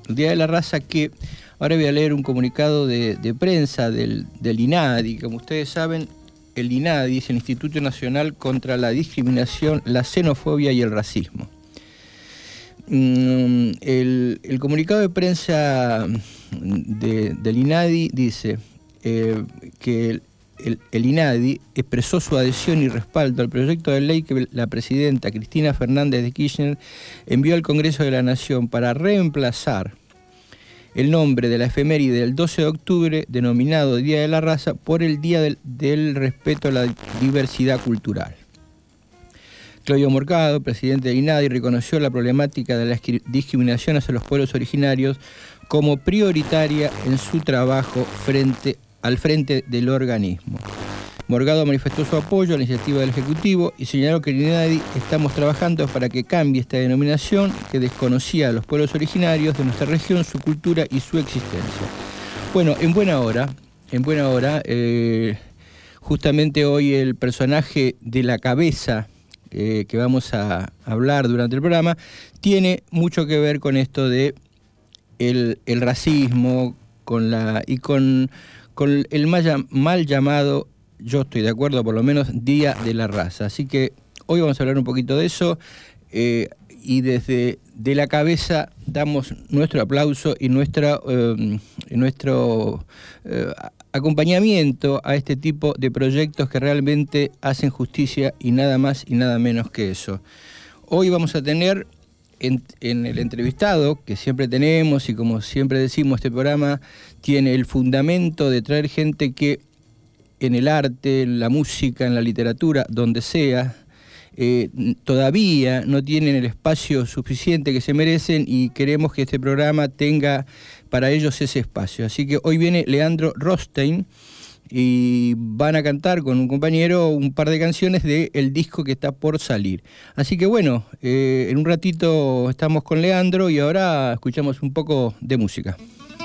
el Día de la Raza, que ahora voy a leer un comunicado de prensa del INADI. Como ustedes saben, el INADI es el Instituto Nacional contra la Discriminación, la Xenofobia y el Racismo. El comunicado de prensa del INADI dice que el INADI expresó su adhesión y respaldo al proyecto de ley que la presidenta Cristina Fernández de Kirchner envió al Congreso de la Nación para reemplazar el nombre de la efeméride del 12 de octubre, denominado Día de la Raza, por el Día del Respeto a la Diversidad Cultural. Claudio Morgado, presidente del INADI, reconoció la problemática de la discriminación hacia los pueblos originarios como prioritaria en su trabajo al frente del organismo. Morgado manifestó su apoyo a la iniciativa del Ejecutivo y señaló que en INADI estamos trabajando para que cambie esta denominación que desconocía a los pueblos originarios de nuestra región, su cultura y su existencia. Bueno, en buena hora, justamente hoy el personaje de la cabeza que vamos a hablar durante el programa tiene mucho que ver con esto de el racismo, con el mal llamado, yo estoy de acuerdo, por lo menos, Día de la Raza. Así que hoy vamos a hablar un poquito de eso y desde la cabeza damos nuestro aplauso y nuestro acompañamiento a este tipo de proyectos que realmente hacen justicia y nada más y nada menos que eso. Hoy vamos a tener en el entrevistado, que siempre tenemos y como siempre decimos, este programa tiene el fundamento de traer gente que en el arte, en la música, en la literatura, donde sea, todavía no tienen el espacio suficiente que se merecen y queremos que este programa tenga para ellos ese espacio. Así que hoy viene Leandro Rothstein y van a cantar con un compañero un par de canciones del disco que está por salir. Así que bueno, en un ratito estamos con Leandro y ahora escuchamos un poco de música.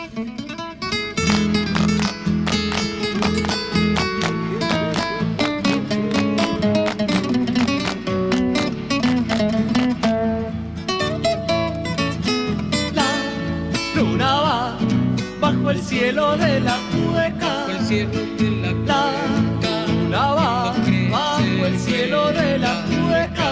Bajo el cielo de la cueca, la luna va bajo el cielo de la cueca,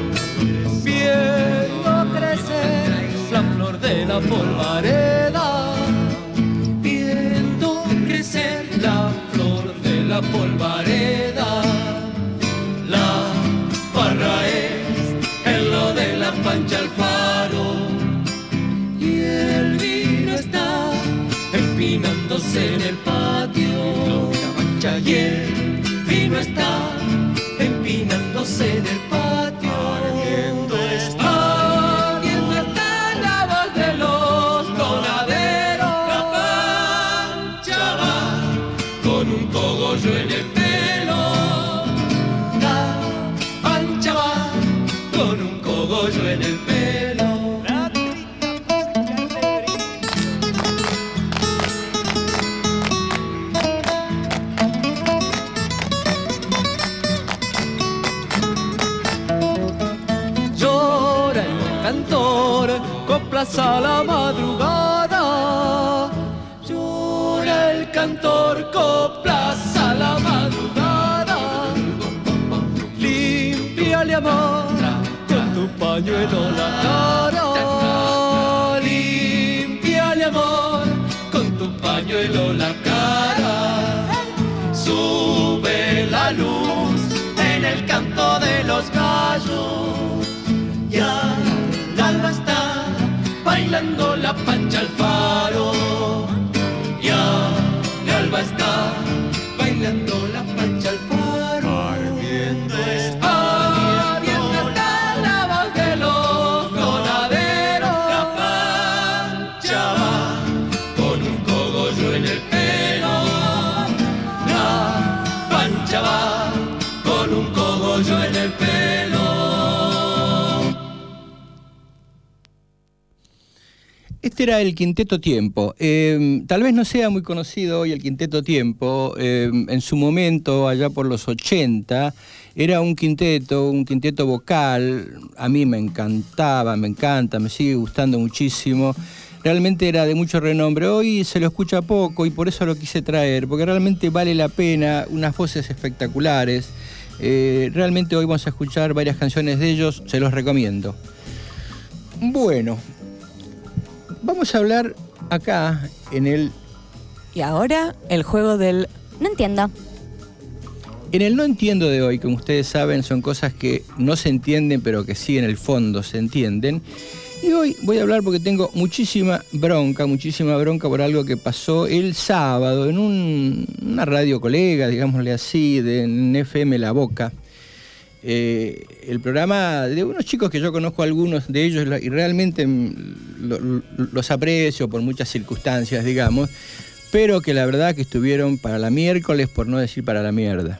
viendo crecer la flor de la polvareda, viendo crecer la flor de la polvareda. La farra es en lo de la Pancha Alfaro y el vino está empinándose en el patio, y el vino está empinándose en el patio. Ardiendo está la voz de los tonaderos. La Pancha va con un cogollo en el pelo. La Pancha va con un cogollo en el pelo. Coplas a la madrugada, llora el cantor, coplas a la madrugada. Límpiale, amor, con tu pañuelo la cara. Límpiale, amor, con tu pañuelo la cara. Sube la luz en el canto de los gallos. Ya alba está bailando la Pancha Alfaro. Ya el alba está bailando la Pancha Alfaro. Ardiendo está la voz de los tonaderos. La Pancha va con un cogollo en el pelo. La Pancha va con un cogollo en el pelo. Este era el Quinteto Tiempo. Tal vez no sea muy conocido hoy el Quinteto Tiempo. En su momento, allá por los 80, era un quinteto vocal. A mí me encantaba, me encanta, me sigue gustando muchísimo. realmente era de mucho renombre. Hoy se lo escucha poco y por eso lo quise traer, porque realmente vale la pena, unas voces espectaculares. Realmente hoy vamos a escuchar varias canciones de ellos, se los recomiendo. Bueno, vamos a hablar acá en el... Y ahora el juego del... No entiendo. En el no entiendo de hoy, como ustedes saben, son cosas que no se entienden, pero que sí en el fondo se entienden. Y hoy voy a hablar porque tengo muchísima bronca por algo que pasó el sábado en una radio colega, digámosle así, en FM La Boca. El programa de unos chicos que yo conozco algunos de ellos y realmente los aprecio por muchas circunstancias, digamos, pero que la verdad que estuvieron para la miércoles, por no decir para la mierda.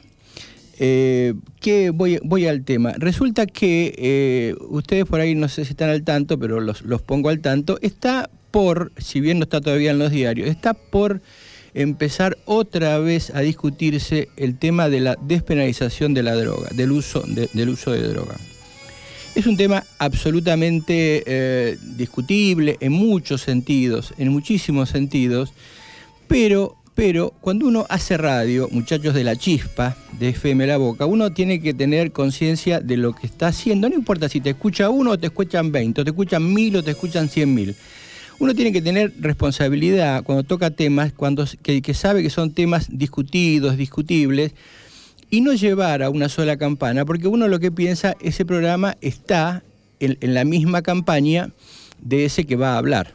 Que voy al tema. Resulta que ustedes por ahí no sé si están al tanto, pero los pongo al tanto. Está por, si bien no está todavía en los diarios, está por empezar otra vez a discutirse el tema de la despenalización de la droga, del uso de droga. Es un tema absolutamente discutible en muchos sentidos, en muchísimos sentidos, pero cuando uno hace radio, muchachos de La Chispa, de FM La Boca, uno tiene que tener conciencia de lo que está haciendo. No importa si te escucha uno o te escuchan 20, o te escuchan 1000 o te escuchan 100.000. Uno tiene que tener responsabilidad cuando toca temas, que sabe que son temas discutidos, discutibles, y no llevar a una sola campana, porque uno lo que piensa, ese programa está en la misma campaña de ese que va a hablar.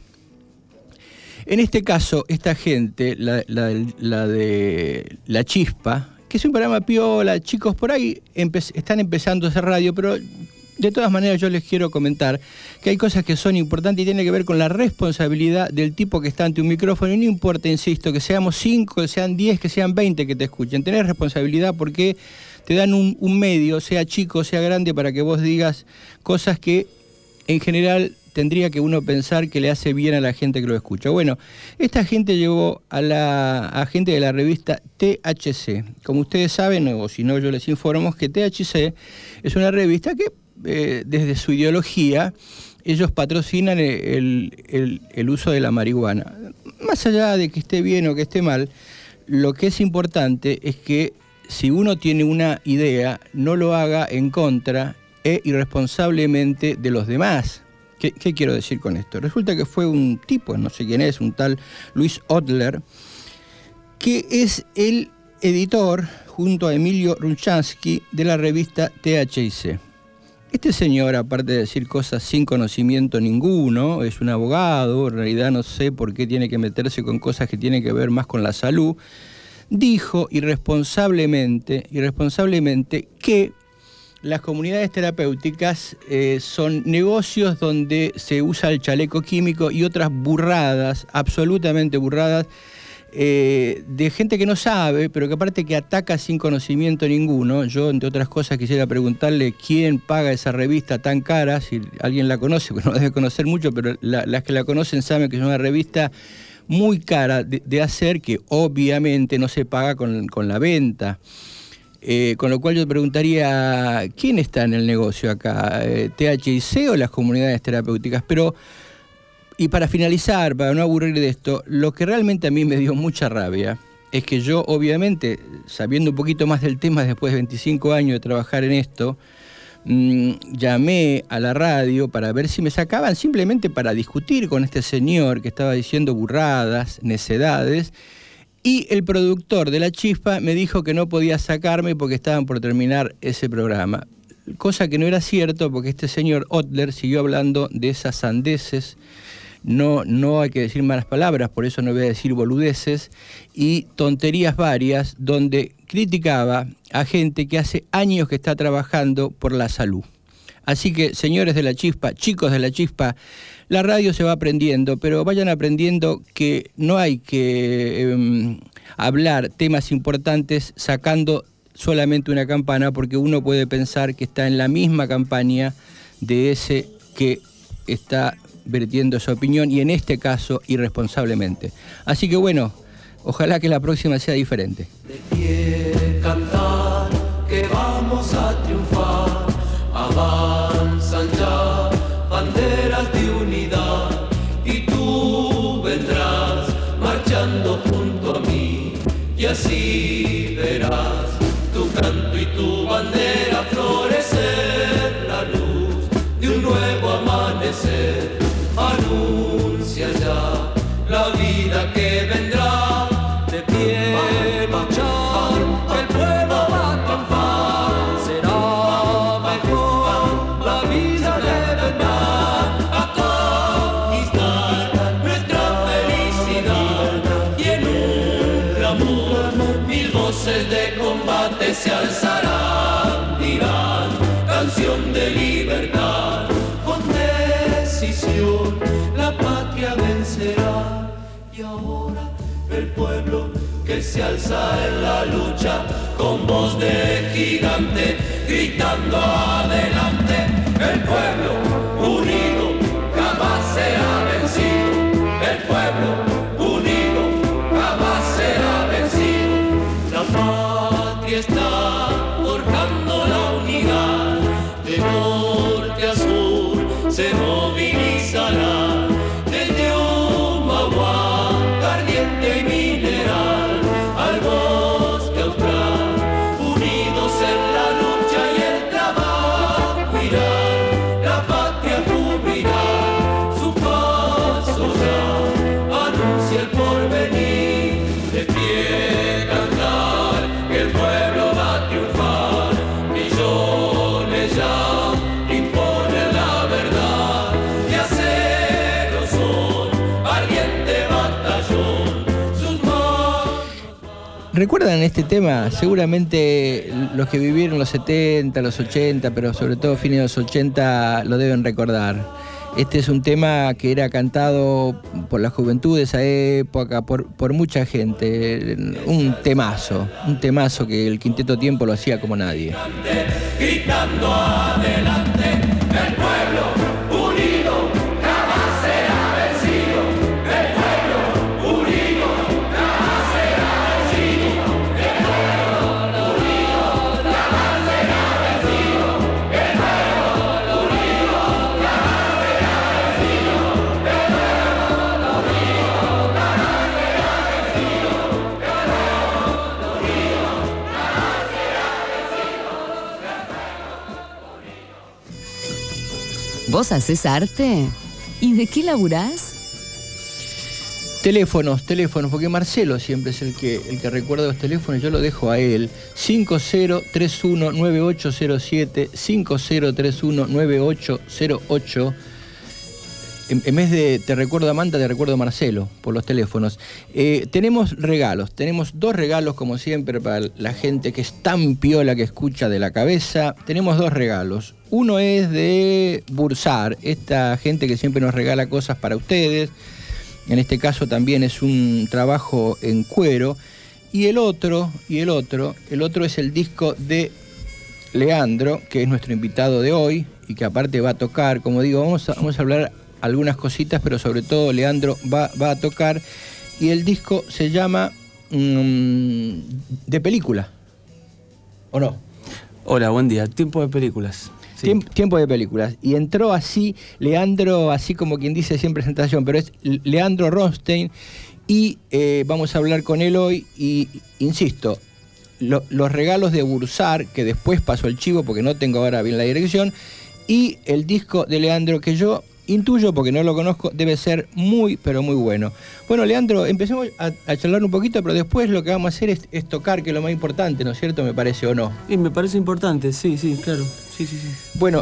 En este caso, esta gente, la de La Chispa, que es un programa piola, chicos por ahí están empezando a hacer radio, pero de todas maneras yo les quiero comentar que hay cosas que son importantes y tienen que ver con la responsabilidad del tipo que está ante un micrófono, y no importa, insisto, que seamos 5, que sean 10, que sean 20 que te escuchen. Tenés responsabilidad porque te dan un medio, sea chico, sea grande, para que vos digas cosas que en general tendría que uno pensar que le hace bien a la gente que lo escucha. Bueno, esta gente llevó a gente de la revista THC. Como ustedes saben, o si no yo les informo, que THC es una revista que desde su ideología ellos patrocinan el uso de la marihuana. Más allá de que esté bien o que esté mal, lo que es importante es que si uno tiene una idea, no lo haga en contra e irresponsablemente de los demás. ¿Qué quiero decir con esto? Resulta que fue un tipo, no sé quién es, un tal Luis Otler, que es el editor, junto a Emilio Runchansky, de la revista THC. Este señor, aparte de decir cosas sin conocimiento ninguno, es un abogado, en realidad no sé por qué tiene que meterse con cosas que tienen que ver más con la salud, dijo irresponsablemente que las comunidades terapéuticas son negocios donde se usa el chaleco químico y otras burradas, absolutamente burradas, de gente que no sabe, pero que aparte que ataca sin conocimiento ninguno. Yo, entre otras cosas, quisiera preguntarle quién paga esa revista tan cara, si alguien la conoce, porque no la debe conocer mucho, pero las que la conocen saben que es una revista muy cara de hacer, que obviamente no se paga con la venta. Con lo cual yo preguntaría, ¿quién está en el negocio acá? ¿THC o las comunidades terapéuticas? Pero, y para finalizar, para no aburrir de esto, lo que realmente a mí me dio mucha rabia es que yo, obviamente, sabiendo un poquito más del tema después de 25 años de trabajar en esto, llamé a la radio para ver si me sacaban, simplemente para discutir con este señor que estaba diciendo burradas, necedades. Y el productor de La Chispa me dijo que no podía sacarme porque estaban por terminar ese programa. Cosa que no era cierto, porque este señor Otler siguió hablando de esas sandeces. No hay que decir malas palabras, por eso no voy a decir boludeces, y tonterías varias, donde criticaba a gente que hace años que está trabajando por la salud. Así que, señores de La Chispa, chicos de La Chispa, la radio se va aprendiendo, pero vayan aprendiendo que no hay que hablar temas importantes sacando solamente una campana, porque uno puede pensar que está en la misma campaña de ese que está vertiendo esa opinión, y en este caso irresponsablemente. Así que bueno, ojalá que la próxima sea diferente. De pie cantar, que vamos a triunfar, avanzan ya banderas de unidad, y tú así verás tu canto y tu bandera florecer, la luz de un nuevo amanecer anuncia ya la vida que vendrá. De pie luchar, el pueblo va a triunfar, será mejor la vida de verdad, a conquistar nuestra felicidad, y en un clamor mil voces de combate se alzarán, dirán canción de libertad, con decisión la patria vencerá. Y ahora el pueblo que se alza en la lucha con voz de gigante, gritando adelante. El pueblo unido jamás será vencido. El pueblo unido jamás será vencido. La patria está forjando la unidad, de norte a sur se movilizará. Desde Humahuaca, Ardiente y Mineral, al bosque austral, unidos en la lucha y el trabajo irán. La patria cubrirá su paso ya, anuncia el porvenir. De pie cantar, que el pueblo va a triunfar. Millones ya imponen la verdad, de acero son, ardiente batallón, sus manos. ¿Recuerdan este tema? Seguramente los que vivieron los 70, los 80, pero sobre todo fines de los 80 lo deben recordar. Este es un tema que era cantado por la juventud de esa época, por mucha gente. Un temazo que el Quinteto Tiempo lo hacía como nadie. Gritando adelante, el pueblo unido jamás será vencido. El pueblo unido jamás será vencido. El pueblo unido jamás será vencido. El pueblo unido jamás será vencido. El pueblo unido jamás será vencido. El pueblo unido jamás será vencido. ¿Vos hacés arte? ¿Y de qué laburás? Teléfonos, porque Marcelo siempre es el que recuerda los teléfonos, yo lo dejo a él. 5031-9807, 5031-9808. En vez de te recuerdo Amanda, te recuerdo Marcelo, por los teléfonos. Tenemos regalos, tenemos 2 regalos como siempre para la gente que es tan piola que escucha de la cabeza. Tenemos 2 regalos. Uno es de Bursar, esta gente que siempre nos regala cosas para ustedes. En este caso también es un trabajo en cuero. Y el otro es el disco de Leandro, que es nuestro invitado de hoy y que aparte va a tocar. Como digo, vamos a hablar algunas cositas, pero sobre todo Leandro va a tocar. Y el disco se llama De Película, ¿o no? Hola, buen día. Tiempo de películas. Sí. Tiempo de películas. Y entró así, Leandro, así como quien dice sin presentación, pero es Leandro Ronstein. Y vamos a hablar con él hoy. Y insisto, los regalos de Bursar, que después pasó el chivo porque no tengo ahora bien la dirección, y el disco de Leandro, que yo intuyo, porque no lo conozco, debe ser muy, pero muy bueno. Bueno, Leandro, empecemos a charlar un poquito, pero después lo que vamos a hacer es tocar, que es lo más importante, ¿no es cierto? Me parece, ¿o no? Sí, me parece importante, sí, claro. Sí. Bueno,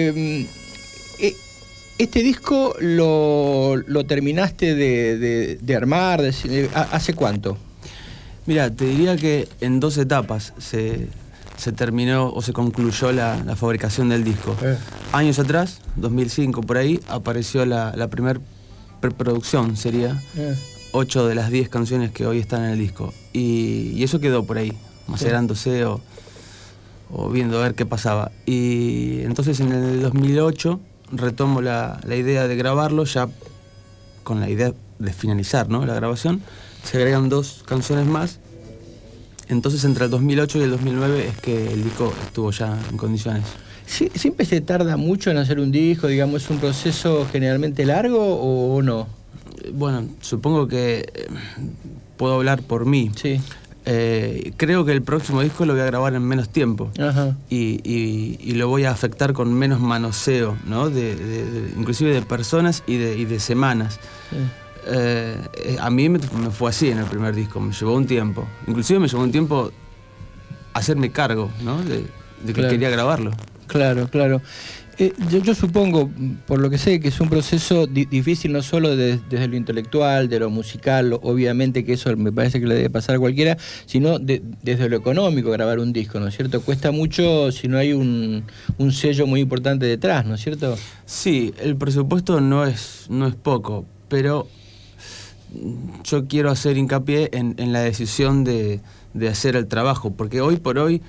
este disco lo terminaste de armar, ¿hace cuánto? Mira, te diría que en 2 etapas se terminó o se concluyó la fabricación del disco. Años atrás, 2005 por ahí, apareció la primer preproducción, sería 8 de las 10 canciones que hoy están en el disco. Y eso quedó por ahí, macerándose o viendo a ver qué pasaba. Y entonces en el 2008 retomo la idea de grabarlo, ya con la idea de finalizar, ¿no?, la grabación. Se agregan 2 canciones más. Entonces entre el 2008 y el 2009 es que el disco estuvo ya en condiciones. ¿Sí, siempre se tarda mucho en hacer un disco? Digamos, ¿es un proceso generalmente largo o no? Bueno, supongo que puedo hablar por mí. Sí. Creo que el próximo disco lo voy a grabar en menos tiempo. Ajá. Y lo voy a afectar con menos manoseo, ¿no? Inclusive de personas y de semanas. Sí. A mí me fue así en el primer disco, me llevó un tiempo. Inclusive me llevó un tiempo hacerme cargo, ¿no? De que quería grabarlo. Claro, claro. Yo supongo, por lo que sé, que es un proceso difícil no solo desde lo intelectual, de lo musical, obviamente que eso me parece que le debe pasar a cualquiera, sino desde lo económico grabar un disco, ¿no es cierto? Cuesta mucho si no hay un sello muy importante detrás, ¿no es cierto? Sí, el presupuesto no es poco, pero yo quiero hacer hincapié en la decisión de hacer el trabajo, porque hoy por hoy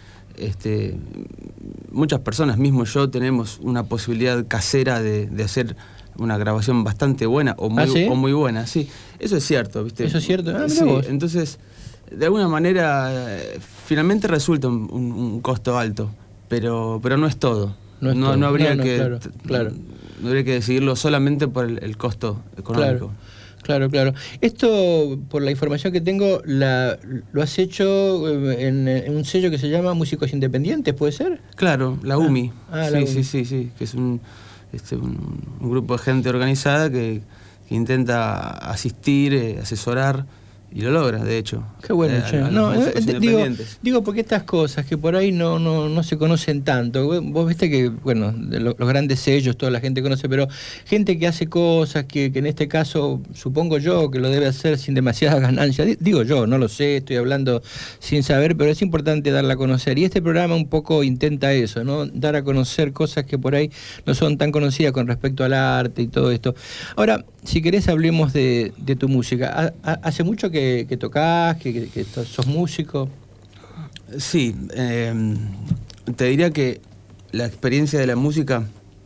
muchas personas, mismo yo, tenemos una posibilidad casera de hacer una grabación bastante buena o muy buena. Sí, eso es cierto, ¿viste? ¿Eso es cierto? Sí, entonces, de alguna manera, finalmente resulta un costo alto, pero no es todo. No habría que decidirlo solamente por el costo económico. Claro. Esto, por la información que tengo, lo has hecho en un sello que se llama Músicos Independientes, ¿puede ser? Claro, la UMI. Sí, que es un grupo de gente organizada que intenta asistir, asesorar, y lo logra, de hecho. Qué bueno, che. Digo, porque estas cosas que por ahí no se conocen tanto. Vos viste que, bueno, los grandes sellos, toda la gente conoce, pero gente que hace cosas que en este caso, supongo yo, que lo debe hacer sin demasiadas ganancias. Digo yo, no lo sé, estoy hablando sin saber, pero es importante darla a conocer. Y este programa un poco intenta eso, ¿no? Dar a conocer cosas que por ahí no son tan conocidas con respecto al arte y todo esto. Ahora, si querés, hablemos de tu música. ¿Hace mucho que tocás, que sos músico? Sí, te diría que la experiencia de la música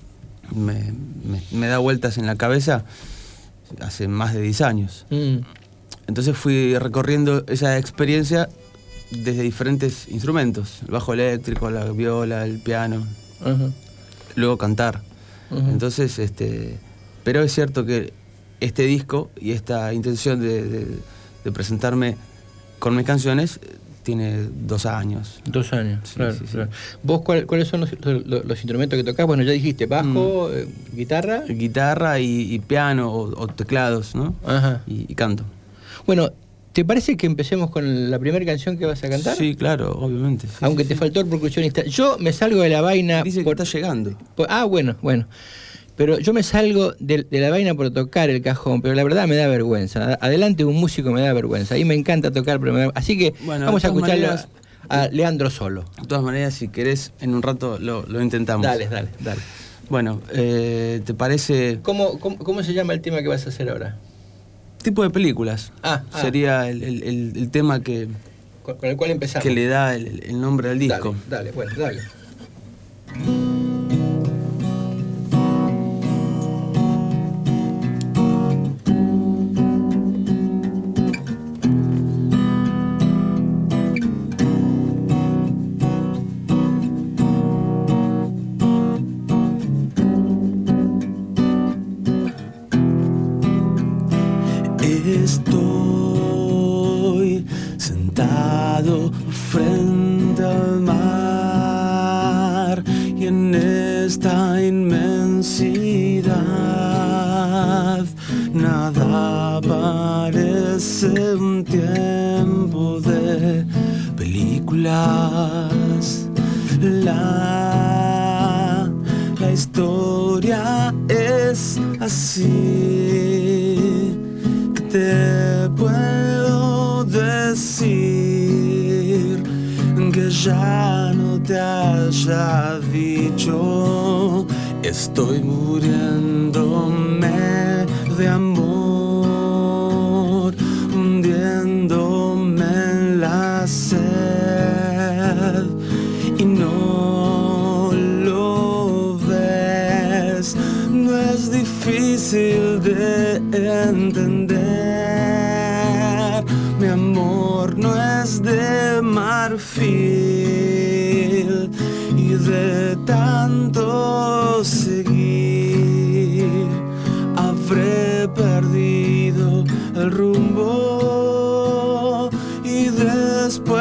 me da vueltas en la cabeza hace más de 10 años. Entonces fui recorriendo esa experiencia desde diferentes instrumentos: el bajo eléctrico, la viola, el piano, luego cantar. Entonces, pero es cierto que este disco y esta intención de presentarme con mis canciones tiene 2 años. 2 años, sí, claro, sí. claro. ¿Vos cuáles son los instrumentos que tocás? Bueno, ya dijiste, bajo, guitarra. Guitarra y piano o teclados, ¿no? Ajá. Y canto. Bueno, ¿te parece que empecemos con la primera canción que vas a cantar? Sí, claro, obviamente. Sí, aunque te faltó el percusionista. Yo me salgo de la vaina... Dice que está llegando. Bueno. Pero yo me salgo de la vaina por tocar el cajón, pero la verdad me da vergüenza. Adelante un músico me da vergüenza. Y me encanta tocar, pero así que vamos a escucharlo a Leandro solo. De todas maneras, si querés, en un rato lo intentamos. Dale. Bueno, ¿te parece...? ¿Cómo se llama el tema que vas a hacer ahora? Tipo de películas. Sería el tema que... Con el cual empezamos. Que le da el nombre al disco. Dale. Estoy sentado frente al mar y en esta inmensidad nada parece un tiempo de películas. La historia es así. Te puedo decir que ya no te haya dicho. Estoy muriéndome de amor, hundiéndome en la sed y no lo ves. No es difícil de entender. Mi amor no es de marfil y de tanto seguir habré perdido el rumbo y después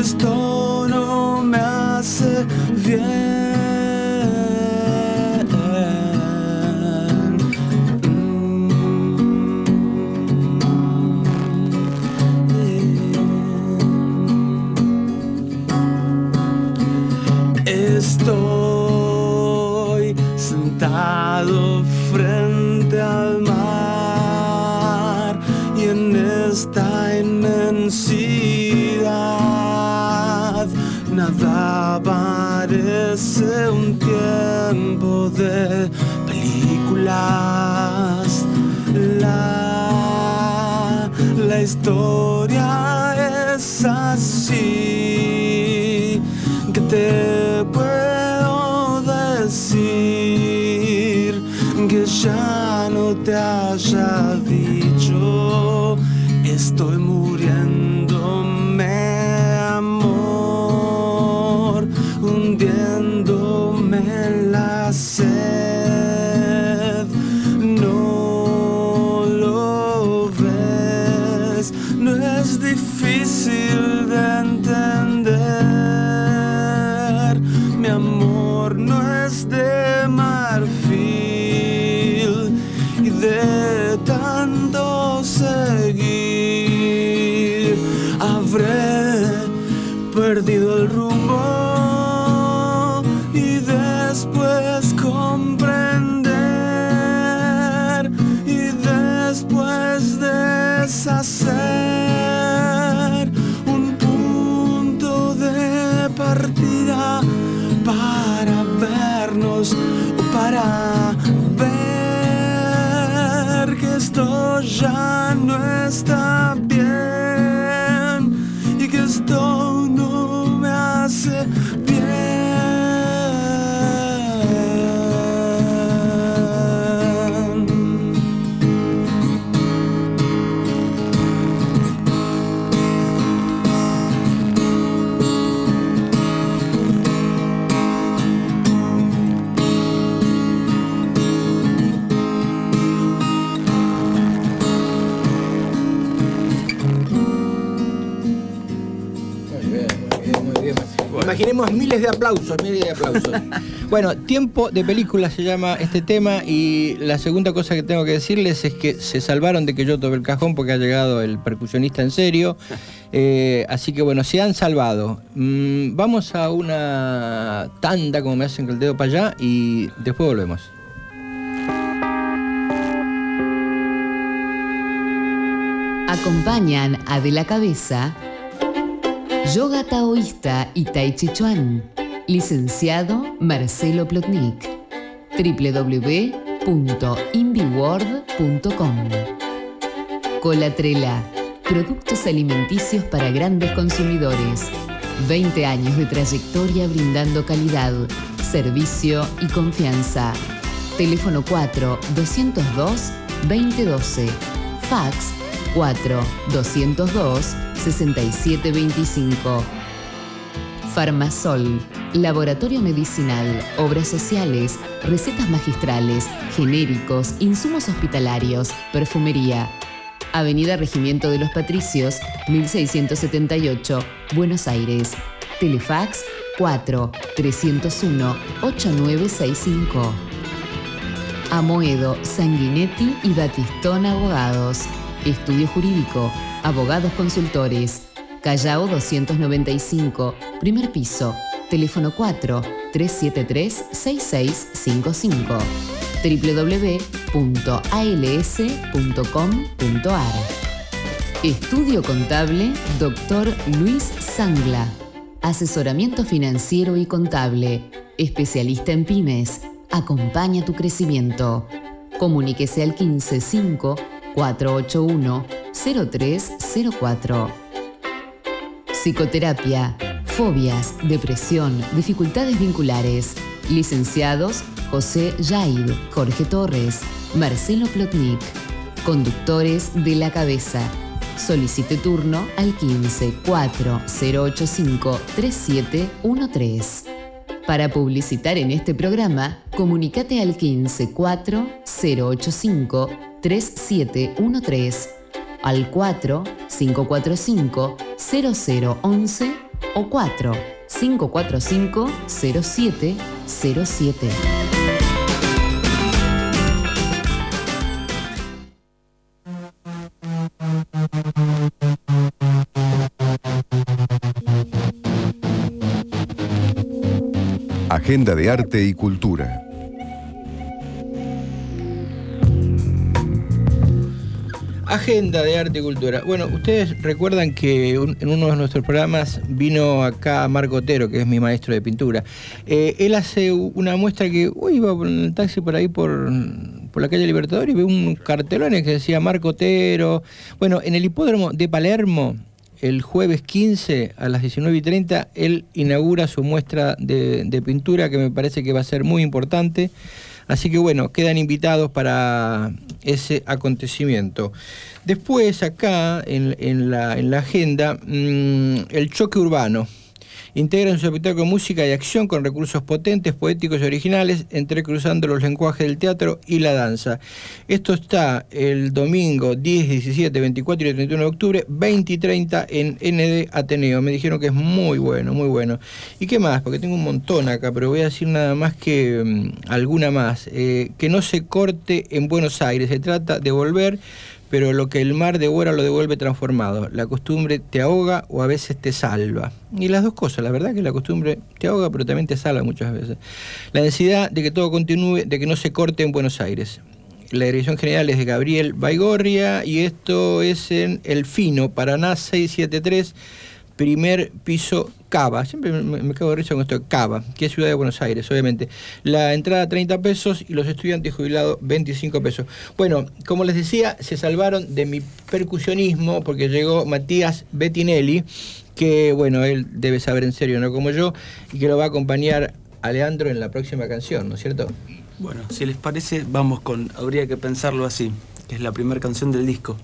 esto no me hace bien. Estoy sentado frente al mar y en esta inmensidad nada parece un tiempo de películas. La historia es así, que te puedo decir que ya no te haya dicho estoy muriéndome, amor, hundiéndome en la sed. No lo ves, no es difícil de entender. Mi amor no es de marfil y de tanto seguir habré perdido el rumbo y después comprender y después deshacer un punto de partida para vernos o para ver que esto ya no está bien y que esto no me hace bien. Imaginemos miles de aplausos. Bueno, Tiempo de Película se llama este tema, y la segunda cosa que tengo que decirles es que se salvaron de que yo toque el cajón porque ha llegado el percusionista en serio. Así que bueno, se han salvado. Vamos a una tanda, como me hacen con el dedo para allá, y después volvemos. Acompañan a De la Cabeza, yoga taoísta y tai chi chuan, licenciado Marcelo Plotnik. www.inbiworld.com. Colatrela, productos alimenticios para grandes consumidores. 20 años de trayectoria brindando calidad, servicio y confianza. Teléfono 4-202-2012. Fax 4-202-6725. Farmasol, laboratorio medicinal, obras sociales, recetas magistrales, genéricos, insumos hospitalarios, perfumería. Avenida Regimiento de los Patricios, 1678, Buenos Aires. Telefax 4-301-8965. Amoedo, Sanguinetti y Batistón Abogados. Estudio Jurídico, Abogados Consultores. Callao 295, primer piso. Teléfono 4-373-6655. www.als.com.ar. Estudio Contable Dr. Luis Sangla. Asesoramiento financiero y contable. Especialista en pymes. Acompaña tu crecimiento. Comuníquese al 155-481-0304. Psicoterapia, fobias, depresión, dificultades vinculares. Licenciados José Yaid, Jorge Torres, Marcelo Plotnik. Conductores De la Cabeza. Solicite turno al 15-4085-3713. Para publicitar en este programa, comunícate al 15-4085-3713, al 4-545-0011 o 4-545-0707. Agenda de Arte y Cultura. Agenda de Arte y Cultura. Bueno, ustedes recuerdan que en uno de nuestros programas vino acá Marco Otero, que es mi maestro de pintura. Él hace una muestra que hoy iba en el taxi por ahí por la calle Libertador y ve un cartelón que decía Marco Otero. Bueno, en el hipódromo de Palermo, el jueves 15 a las 19:30, él inaugura su muestra de pintura, que me parece que va a ser muy importante. Así que bueno, quedan invitados para ese acontecimiento. Después acá en la agenda, el choque urbano. Integran su espectáculo de música y acción con recursos potentes, poéticos y originales, entrecruzando los lenguajes del teatro y la danza. Esto está el domingo 10, 17, 24 y 31 de octubre, 20 y 30 en ND Ateneo. Me dijeron que es muy bueno, muy bueno. ¿Y qué más? Porque tengo un montón acá, pero voy a decir nada más que alguna más. Que no se corte en Buenos Aires. Se trata de volver, pero lo que el mar devora lo devuelve transformado. La costumbre te ahoga o a veces te salva. Y las dos cosas, la verdad que la costumbre te ahoga, pero también te salva muchas veces. La necesidad de que todo continúe, de que no se corte en Buenos Aires. La dirección general es de Gabriel Baigorria y esto es en El Fino, Paraná 673, primer piso, Cava. Siempre me cago de risa con esto, Cava, que es Ciudad de Buenos Aires, obviamente. La entrada 30 pesos y los estudiantes jubilados 25 pesos. Bueno, como les decía, se salvaron de mi percusionismo porque llegó Matías Bettinelli, que bueno, él debe saber en serio, no como yo, y que lo va a acompañar a Leandro en la próxima canción, ¿no es cierto? Bueno, si les parece, vamos con Habría que pensarlo así, que es la primera canción del disco.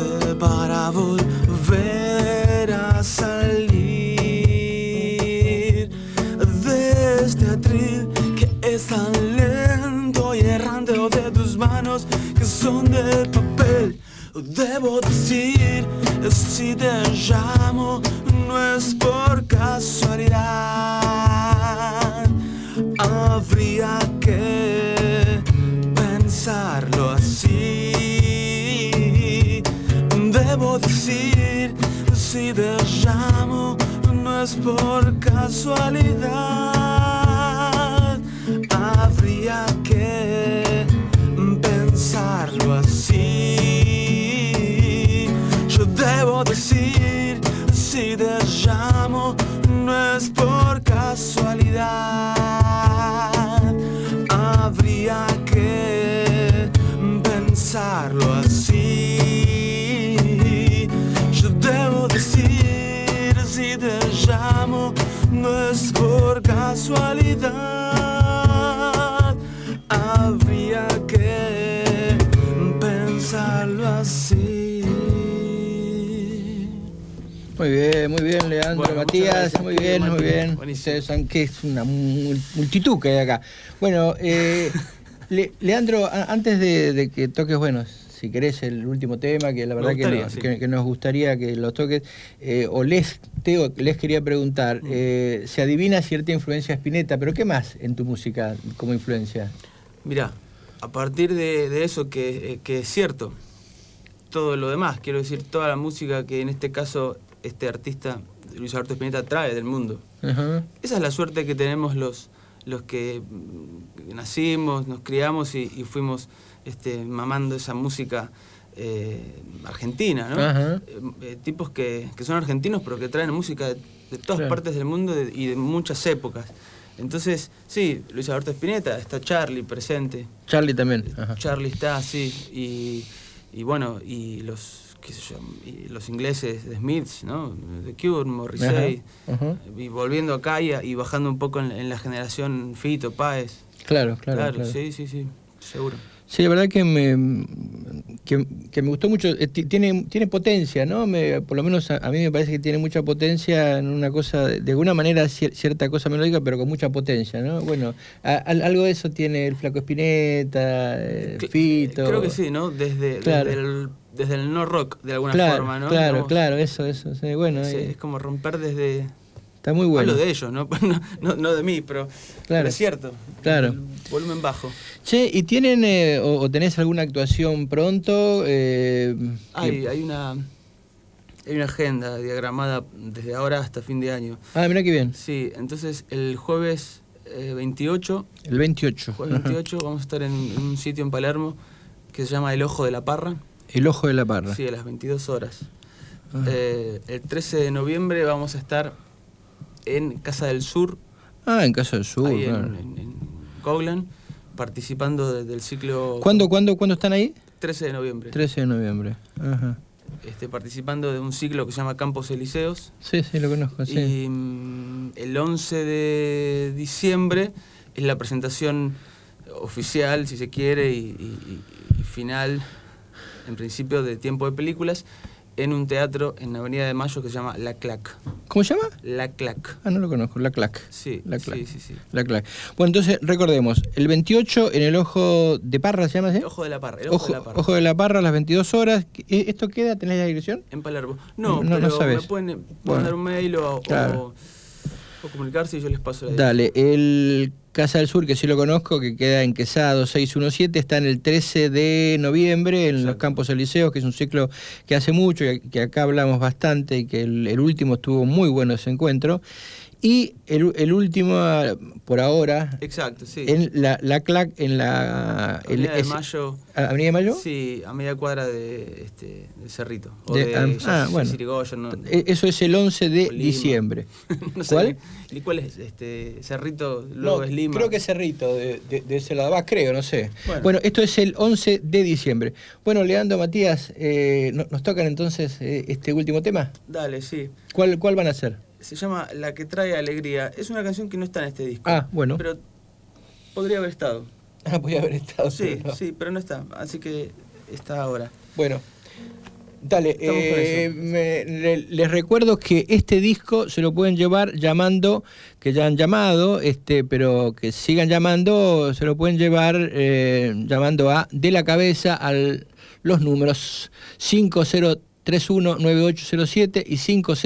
Para volver a salir. Debo decir, si te llamo, no es por casualidad. Habría que pensarlo así. Debo decir, si te llamo, no es por casualidad. Habría que pensarlo así. Yo debo decir, si te llamo, no es por casualidad. Habría que pensarlo así. Yo debo decir, si te llamo, no es por casualidad. Habría que pensarlo así. Muy bien, Leandro, Bueno, Matías, muchas muy gracias. bien, muy bien. Buenísimo. Ustedes saben que es una multitud que hay acá. Bueno, Leandro, antes de que toques, bueno, si querés el último tema, que la verdad que nos gustaría que lo toques, les quería preguntar, se adivina cierta influencia Spinetta, pero ¿qué más en tu música como influencia? Mirá, a partir de eso que es cierto, todo lo demás, quiero decir, toda la música que en este caso este artista, Luis Alberto Spinetta, trae del mundo. Uh-huh. Esa es la suerte que tenemos los que nacimos, nos criamos y fuimos mamando esa música argentina, ¿no? Uh-huh. Tipos que son argentinos pero que traen música de todas partes del mundo y de muchas épocas. Entonces, sí, Luis Alberto Spinetta, está Charlie presente. Charlie también. Ajá. Charlie está, sí, y bueno, y los, qué sé yo, y los ingleses de Smiths, ¿no? The Cure, Morrissey, ajá. Y volviendo acá y bajando un poco en la generación Fito, Páez. Claro. Sí, seguro. Sí, la verdad que me gustó mucho. Tiene potencia, ¿no? Por lo menos a mí me parece que tiene mucha potencia en una cosa, de alguna manera cierta cosa melódica, pero con mucha potencia, ¿no? Bueno, algo de eso tiene el Flaco Spinetta, Fito. Creo que sí, ¿no? Desde el no rock, de alguna forma, ¿no? Claro, eso. Sí, bueno, sí, es como romper desde... Está muy bueno. Hablo de ellos, ¿no? No de mí, pero es cierto. Claro. El volumen bajo. Che, ¿y tienen o tenés alguna actuación pronto? Hay una agenda diagramada desde ahora hasta fin de año. Ah, mirá qué bien. Sí, entonces el jueves 28. El 28. Jueves 28 vamos a estar en un sitio en Palermo que se llama El Ojo de la Parra. El Ojo de la Parra. Sí, a las 22 horas. El 13 de noviembre vamos a estar en Casa del Sur. Ah, en Casa del Sur. Ahí claro. en Coglan, participando del ciclo... ¿Cuándo están ahí? 13 de noviembre. 13 de noviembre. Ajá. Participando de un ciclo que se llama Campos Elíseos. Sí, lo conozco, sí. Y el 11 de diciembre es la presentación oficial, si se quiere, y final, en principio, de Tiempo de Películas, en un teatro en Avenida de Mayo que se llama La Clac. ¿Cómo se llama? La Clac. Ah, no lo conozco, La Clac. Sí, La Clac. Sí. La Clac. Bueno, entonces, recordemos, el 28 en el Ojo de Parra, ¿se llama así? Ojo de la Parra. Ojo de la Parra a las 22 horas. ¿Esto queda? ¿Tenés la dirección? En Palermo. No sabes. Me pueden mandar un mail o comunicarse y yo les paso la dirección. Dale, el Casa del Sur, que sí lo conozco, que queda en Quesado 617, está en el 13 de noviembre en los Campos Elíseos, que es un ciclo que hace mucho, que acá hablamos bastante, y que el último estuvo muy bueno ese encuentro. Y el último, por ahora, exacto, sí. en la CLAC, en la... Avenida de Mayo. ¿Avenida de Mayo? Sí, a media cuadra de Cerrito. O bueno. Sirigoyen, no, eso es el 11 de Lima. diciembre. No sé, ¿Cuál? ¿Y cuál es? Cerrito, luego es Lima. Creo que es Cerrito, de ese lado. Creo, no sé. Bueno, esto es el 11 de diciembre. Bueno, Leandro, Matías, ¿nos tocan entonces este último tema? Dale, sí. ¿Cuál van a hacer? Se llama La que trae alegría. Es una canción que no está en este disco. Ah, bueno. Pero podría haber estado. Podría haber estado. Sí, pero no está. Así que está ahora. Bueno, dale. Les recuerdo que este disco se lo pueden llevar llamando, que ya han llamado, pero que sigan llamando, se lo pueden llevar llamando a De la Cabeza al los números 5031-9807 y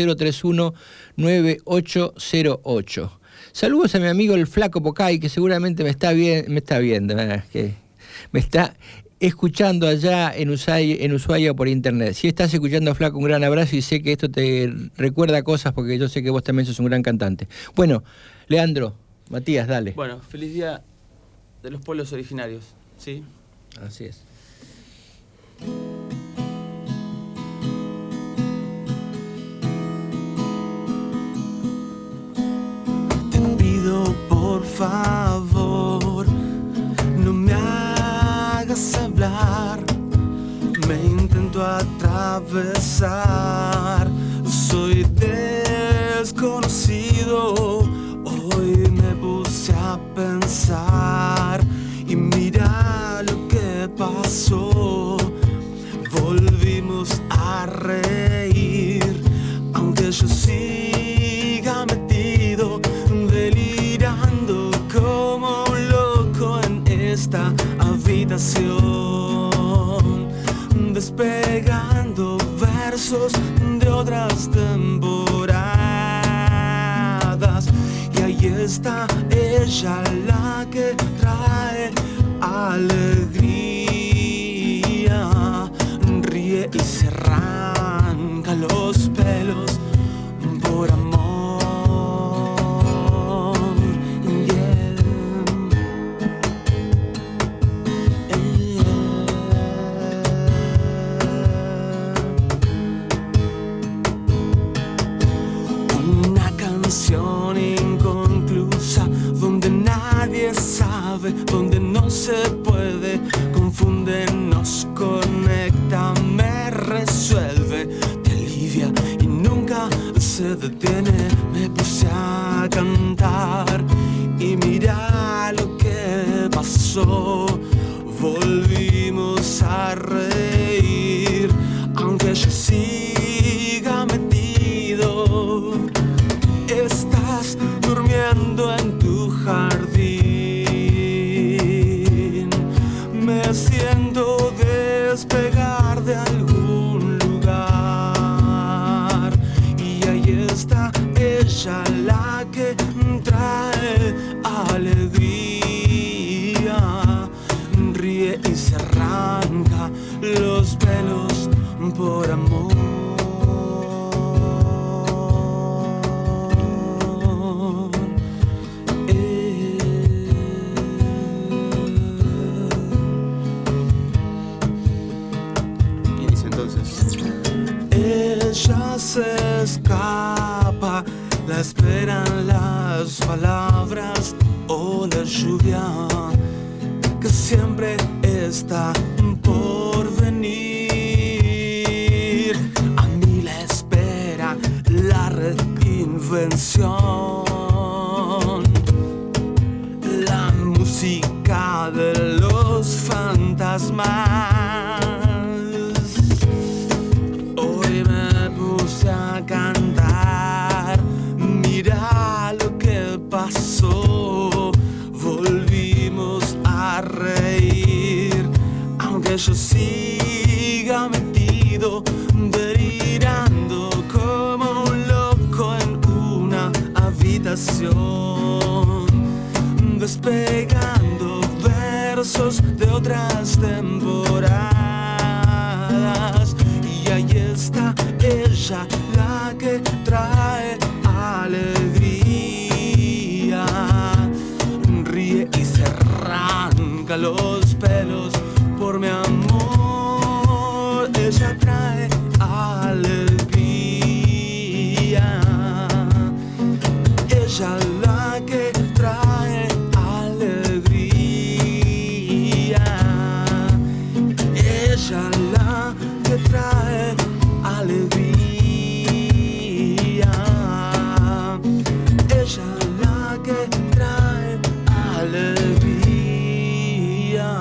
5031-9808. Saludos a mi amigo el Flaco Pocay, que seguramente me está viendo, que me está escuchando allá en Ushuaia por internet. Si estás escuchando, Flaco, un gran abrazo, y sé que esto te recuerda cosas porque yo sé que vos también sos un gran cantante. Bueno, Leandro, Matías, dale. Bueno, feliz día de los pueblos originarios, ¿sí? Así es. Te pido por favor, no me hagas hablar, me intento atravesar, soy desconocido. Hoy me puse a pensar y mira lo que pasó. Volvimos a reír, aunque yo siga metido, delirando como un loco en esta habitación, despegando versos de otras temporadas. Y ahí está ella, la que trae alegría, ríe y se arranca los pelos por amor. Una canción inconclusa donde nadie sabe, donde no se puede, confunde, nos conecta, me resuelve, te alivia y nunca se detiene. Me puse a cantar y mira lo que pasó. Volvimos a reír, aunque yo siga metido. Estás durmiendo en tu jardín, me siento despegar de algún lugar, y ahí está ella, la que trae alegría, ríe y se arranca los pelos por amor. Ella se escapa, la esperan las palabras o la lluvia que siempre está por venir. A mí la espera la reinvención, la música de los fantasmas. A cantar, mira lo que pasó. Volvimos a reír, aunque yo siga metido, delirando como un loco en una habitación, despegando versos de otras temporadas. Y ahí está ella, la que trae alegría, ríe y se arranca los pelos por mi amor. Ella trae alegría, ella la que trae alegría, ella la que trae alegría, ella la que trae alegría.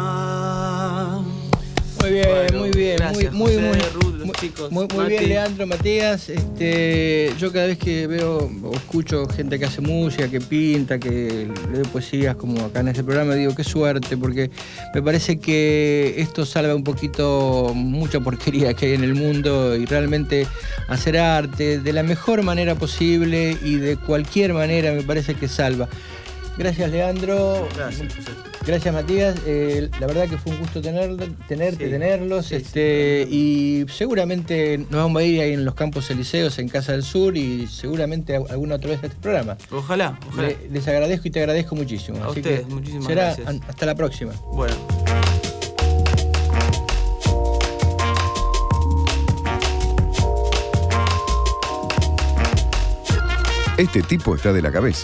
chicos. Muy bien, Leandro, Matías. Yo cada vez que veo o escucho gente que hace música, que pinta, que lee poesías, como acá en este programa, digo, qué suerte, porque me parece que esto salva un poquito mucha porquería que hay en el mundo, y realmente hacer arte de la mejor manera posible y de cualquier manera me parece que salva. Gracias, Leandro. Gracias, José. Gracias, Matías. La verdad que fue un gusto tenerlos. Sí, y seguramente nos vamos a ir ahí en los Campos Elíseos, en Casa del Sur, y seguramente alguna otra vez a este programa. Ojalá. Les agradezco y te agradezco muchísimo. A Así ustedes, que muchísimas será gracias. hasta la próxima. Bueno. Este tipo está de la cabeza.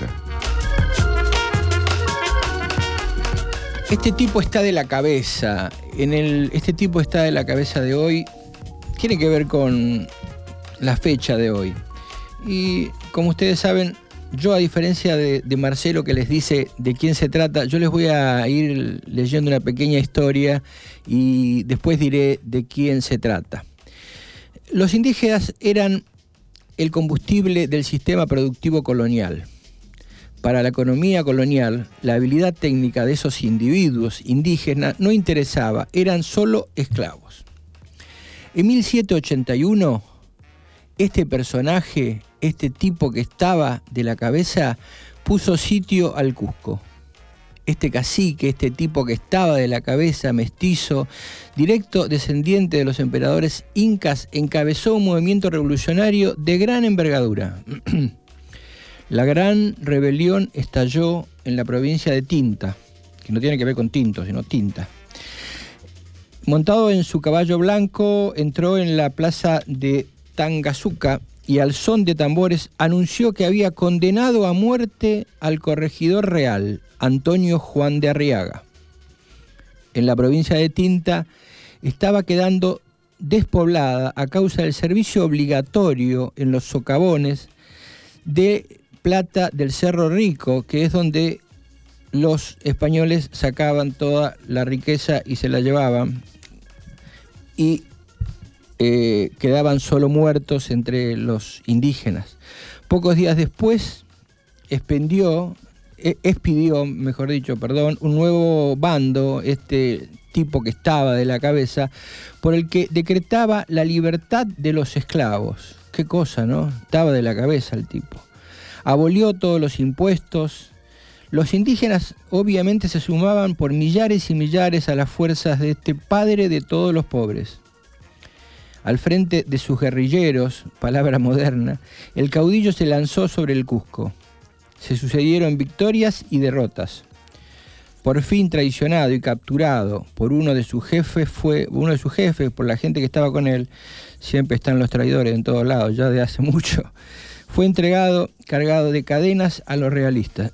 Este tipo está de la cabeza. Este tipo está de la cabeza de hoy tiene que ver con la fecha de hoy. Y como ustedes saben, yo, a diferencia de Marcelo, que les dice de quién se trata, yo les voy a ir leyendo una pequeña historia y después diré de quién se trata. Los indígenas eran el combustible del sistema productivo colonial. Para la economía colonial, la habilidad técnica de esos individuos indígenas no interesaba, eran solo esclavos. En 1781, este personaje, este tipo que estaba de la cabeza, puso sitio al Cusco. Este cacique, este tipo que estaba de la cabeza, mestizo, directo descendiente de los emperadores incas, encabezó un movimiento revolucionario de gran envergadura. La gran rebelión estalló en la provincia de Tinta, que no tiene que ver con tinto, sino Tinta. Montado en su caballo blanco, entró en la plaza de Tangazuca y al son de tambores anunció que había condenado a muerte al corregidor real, Antonio Juan de Arriaga. En la provincia de Tinta estaba quedando despoblada a causa del servicio obligatorio en los socavones de plata del Cerro Rico, que es donde los españoles sacaban toda la riqueza y se la llevaban, y quedaban solo muertos entre los indígenas. Pocos días después expidió, un nuevo bando, este tipo que estaba de la cabeza, por el que decretaba la libertad de los esclavos. Qué cosa, ¿no? Estaba de la cabeza el tipo. Abolió todos los impuestos. Los indígenas obviamente se sumaban por millares y millares a las fuerzas de este padre de todos los pobres. Al frente de sus guerrilleros, palabra moderna, el caudillo se lanzó sobre el Cusco. Se sucedieron victorias y derrotas. Por fin traicionado y capturado por uno de sus jefes, por la gente que estaba con él, siempre están los traidores en todos lados, ya de hace mucho, fue entregado cargado de cadenas a los realistas.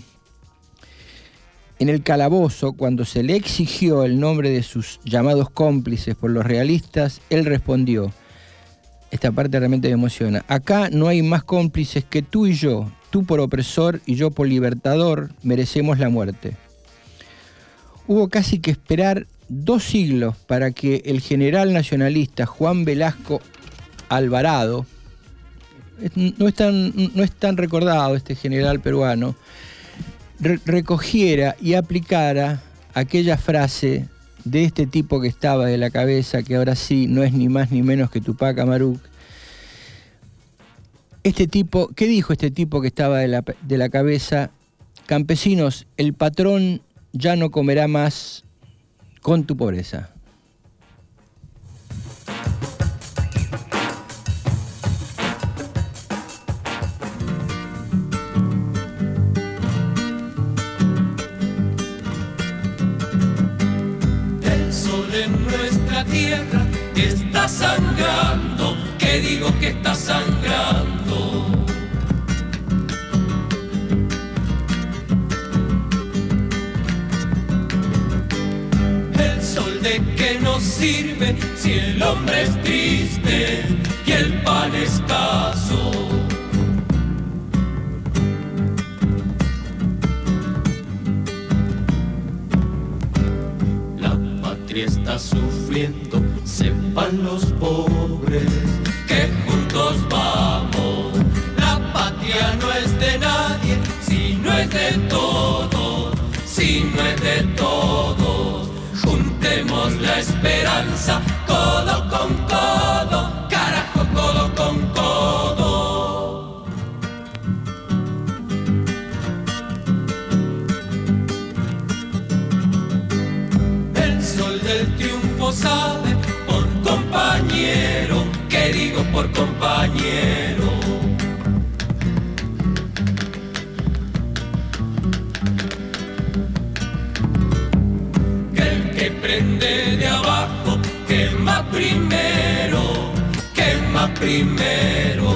En el calabozo, cuando se le exigió el nombre de sus llamados cómplices por los realistas, él respondió, esta parte realmente me emociona, acá no hay más cómplices que tú y yo, tú por opresor y yo por libertador, merecemos la muerte. Hubo casi que esperar 2 siglos para que el general nacionalista Juan Velasco Alvarado, no es tan recordado este general peruano, recogiera y aplicara aquella frase de este tipo que estaba de la cabeza, que ahora sí no es ni más ni menos que Tupac Amaru. Este tipo, ¿qué dijo este tipo que estaba de la cabeza? Campesinos, el patrón ya no comerá más con tu pobreza. En nuestra tierra está sangrando, que digo que está sangrando. El sol de qué nos sirve si el hombre es triste y el pan escaso. Está sufriendo, sepan sepan los pobres que juntos vamos. La patria no es de nadie, si no es de todos, si no es de todos. Juntemos la esperanza, codo con codo, carajo, codo con codo. El sol del triunfo sale por compañero, que digo por compañero. Que prende de abajo, quema primero, quema primero.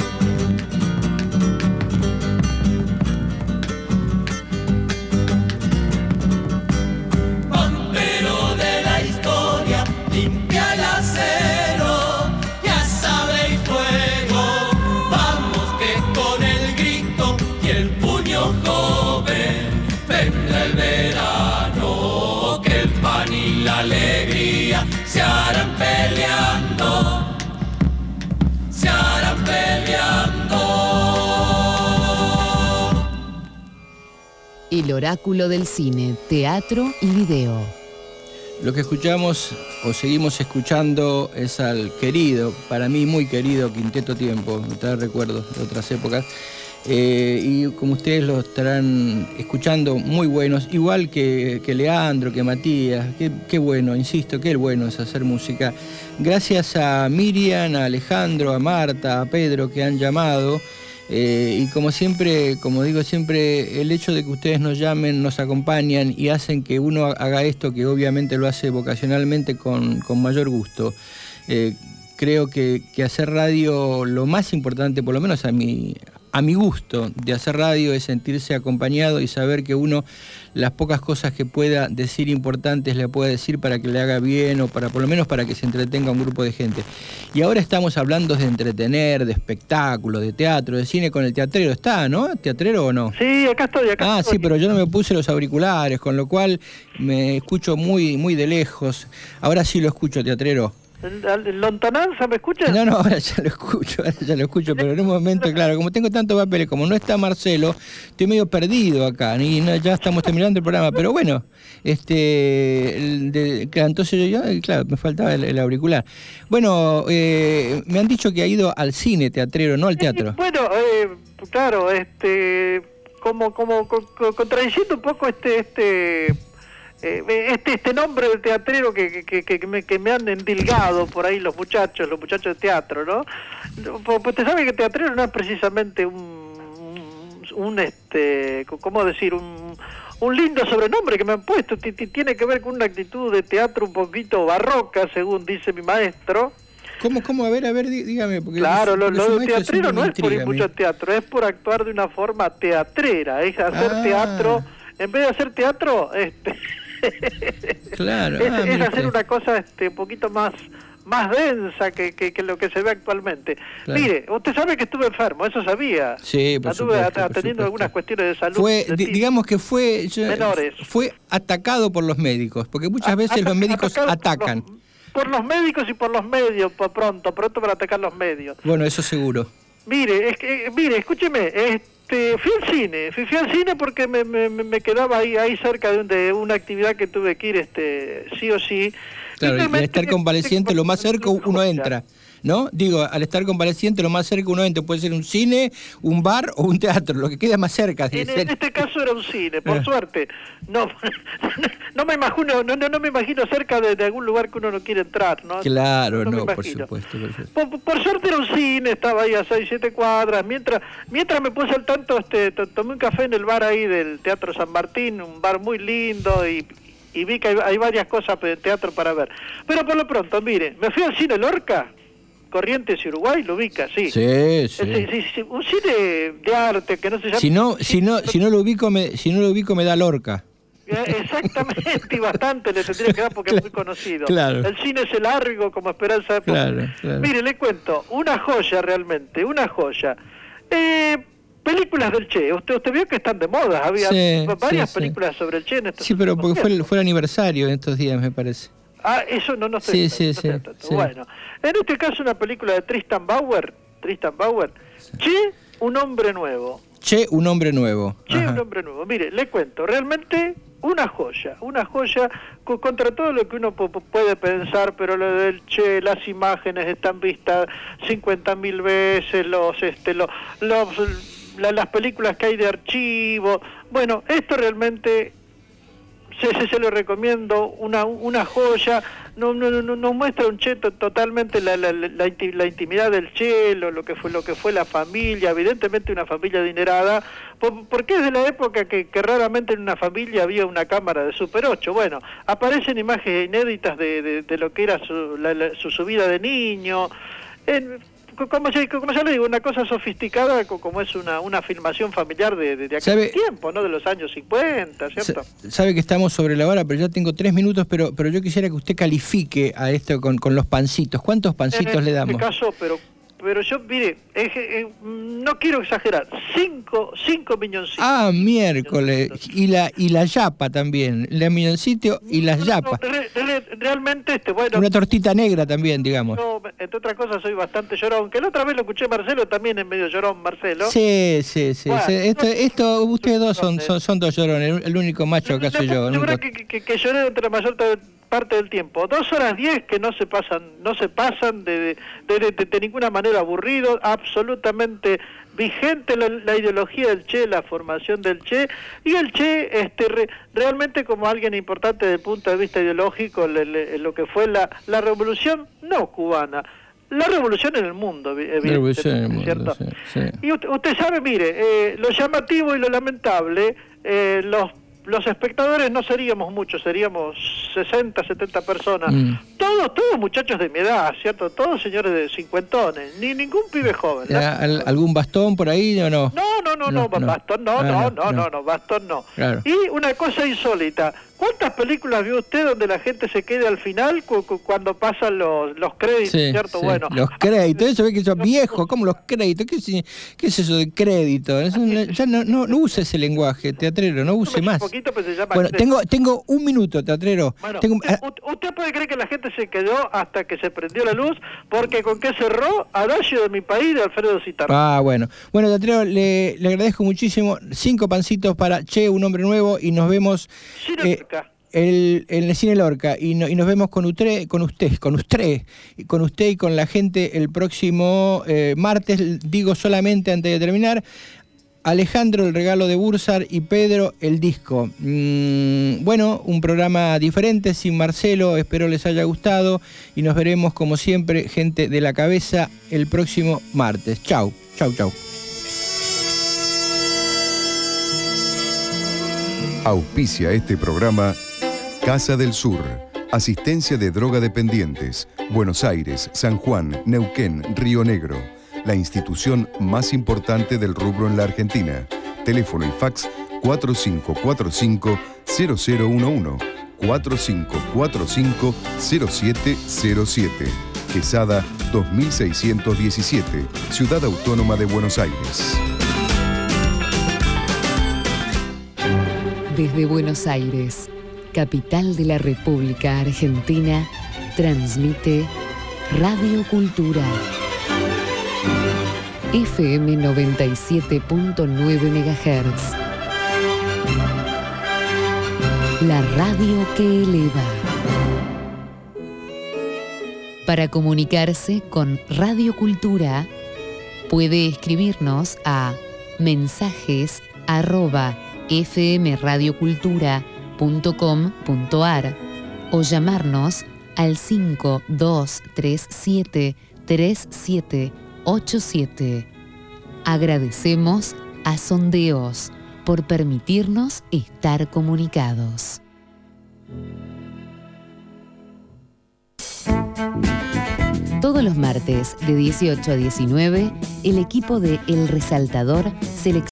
Pampero de la historia, limpia el acero, ya sabe y fuego. Vamos que con el grito y el puño joven vendrá el verano, que el pan y la alegría se harán peleando, se harán peleando. El oráculo del cine, teatro y video. Lo que escuchamos o seguimos escuchando es al querido, para mí muy querido Quinteto Tiempo, me trae recuerdos de otras épocas. Y como ustedes lo estarán escuchando, muy buenos, igual que Leandro, que Matías, qué bueno, insisto, qué bueno es hacer música. Gracias a Miriam, a Alejandro, a Marta, a Pedro que han llamado. Y como siempre, como digo siempre, el hecho de que ustedes nos llamen, nos acompañan y hacen que uno haga esto, que obviamente lo hace vocacionalmente con mayor gusto. Creo que hacer radio, lo más importante, por lo menos a mi gusto, de hacer radio es sentirse acompañado y saber que uno las pocas cosas que pueda decir importantes le puede decir para que le haga bien o para por lo menos para que se entretenga un grupo de gente. Y ahora estamos hablando de entretener, de espectáculo, de teatro, de cine con el teatrero. ¿Está, no? ¿Teatrero o no? Sí, acá estoy. Sí, pero yo no me puse los auriculares, con lo cual me escucho muy, muy de lejos. Ahora sí lo escucho, teatrero. ¿Lontananza me escuchas? No, ahora ya lo escucho, pero en un momento, claro, como tengo tantos papeles, como no está Marcelo, estoy medio perdido acá, y ya estamos terminando el programa, pero bueno, entonces yo, claro, me faltaba el auricular. Bueno, me han dicho que ha ido al cine, teatrero, no al teatro. Bueno, claro, como contradiciendo un poco este nombre de teatrero que me han endilgado por ahí los muchachos de teatro, ¿no? Pues te sabes que teatrero no es precisamente ¿cómo decir? Un lindo sobrenombre que me han puesto. Tiene que ver con una actitud de teatro un poquito barroca, según dice mi maestro. ¿Cómo? A ver, dígame. Porque claro, lo de teatrero no es por ir mucho teatro, es por actuar de una forma teatrera, es hacer teatro, en vez de hacer teatro, claro, es hacer una cosa un poquito más densa que lo que se ve actualmente. Claro. Mire, usted sabe que estuve enfermo, eso sabía. Sí, estuve atendiendo algunas cuestiones de salud. Digamos que fue atacado por los médicos, porque muchas veces los médicos atacan. Por los médicos y por los medios, pronto para atacar los medios. Bueno, eso seguro. Mire, escúcheme, fui al cine porque me quedaba ahí cerca de una actividad que tuve que ir sí o sí. Claro, y al estar convaleciente lo más cerca uno entra, ¿no? Digo, al estar convaleciente lo más cerca uno entra, puede ser un cine, un bar o un teatro, lo que queda más cerca. En este caso era un cine, por suerte. No me imagino cerca de algún lugar que uno no quiere entrar, ¿no? Claro, no, por supuesto. Por suerte era un cine, estaba ahí a 6-7 cuadras. Mientras me puse al tanto, tomé un café en el bar ahí del Teatro San Martín, un bar muy lindo, y vi que hay varias cosas de teatro para ver. Pero por lo pronto, mire, me fui al cine Lorca, Corrientes y Uruguay, lo ubica, sí. Sí. Un cine de arte que no se llama... Si no lo ubico me da Lorca. Exactamente, y bastante le tendría que dar porque es muy conocido. Claro. El cine es el largo como Esperanza de Claro. Mire, le cuento, una joya realmente, una joya. Películas del Che, usted vio que están de moda, había varias películas sobre el Che en estos Sí, pero porque fue el aniversario en estos días, me parece. Eso no estoy Sí. Bueno, en este caso una película de Tristan Bauer, Che, un hombre nuevo. Che, un hombre nuevo. Un hombre nuevo. Mire, le cuento, realmente una joya contra todo lo que uno puede pensar, pero lo del Che, las imágenes están vistas 50.000 veces, las películas que hay de archivo. Bueno, esto realmente se lo recomiendo, una joya. No muestra un Che totalmente la intimidad del Che, lo que fue la familia, evidentemente una familia adinerada, porque es de la época que raramente en una familia había una cámara de Super 8. Bueno, aparecen imágenes inéditas de lo que era su vida de niño. Como ya le digo, una cosa sofisticada como es una filmación familiar de aquel tiempo, ¿no? De los años 50, ¿cierto? Sabe que estamos sobre la hora, pero ya tengo 3 minutos, pero yo quisiera que usted califique a esto con los pancitos. ¿Cuántos pancitos le damos? En este caso, pero yo, mire, no quiero exagerar, 5 miñoncitos. Ah, miércoles. Y la yapa también, el miñoncito y las yapas. Realmente, bueno... Una tortita negra también, digamos. Yo, entre otras cosas, soy bastante llorón, que la otra vez lo escuché Marcelo, también es medio llorón, Marcelo. Sí. Bueno, esto ustedes dos son dos llorones, el único macho acá soy yo. Yo creo que lloré entre la mayor parte del tiempo. 2 horas 10 que no se pasan de ninguna manera aburrido, absolutamente vigente la ideología del Che, la formación del Che, y el Che realmente como alguien importante desde el punto de vista ideológico, lo que fue la revolución no cubana, la revolución en el mundo, evidentemente, ¿cierto? Sí. Y usted sabe, mire, lo llamativo y lo lamentable, los espectadores no seríamos muchos, seríamos 60, 70 personas. Todos muchachos de mi edad, ¿cierto? Todos señores de cincuentones, ningún pibe joven. ¿Algún bastón por ahí o no? No, bastón bastón no. Claro. Y una cosa insólita, ¿cuántas películas vio usted donde la gente se queda al final cuando pasan los créditos, ¿cierto? Sí. Bueno, los créditos, eso ve que son viejos, ¿cómo los créditos? ¿Qué es eso de crédito? Ya no use ese lenguaje, teatrero, no use más. Bueno, tengo 1 minuto, teatrero. Bueno, usted puede creer que la gente se quedó hasta que se prendió la luz, porque con qué cerró Adagio de mi país de Alfredo Zitarra. Bueno, teatrero, le agradezco muchísimo. 5 pancitos para Che, un hombre nuevo, y nos vemos en el Cine Lorca, y nos vemos con usted y con la gente el próximo martes. Digo solamente antes de terminar: Alejandro, el regalo de Bursar, y Pedro, el disco. Bueno, un programa diferente, sin Marcelo, espero les haya gustado, y nos veremos como siempre, gente de la cabeza, el próximo martes. Chau. Auspicia este programa Casa del Sur, asistencia de drogadependientes, Buenos Aires, San Juan, Neuquén, Río Negro. La institución más importante del rubro en la Argentina. Teléfono y fax 4545-0011, 4545-0707. Quesada 2617, Ciudad Autónoma de Buenos Aires. Desde Buenos Aires, capital de la República Argentina, transmite Radio Cultura. FM 97.9 MHz. La radio que eleva. Para comunicarse con Radio Cultura, puede escribirnos a mensajes@fmradiocultura.com.ar o llamarnos al 5237 3787. Agradecemos a Sondeos por permitirnos estar comunicados. Todos los martes de 18 a 19, el equipo de El Resaltador selecciona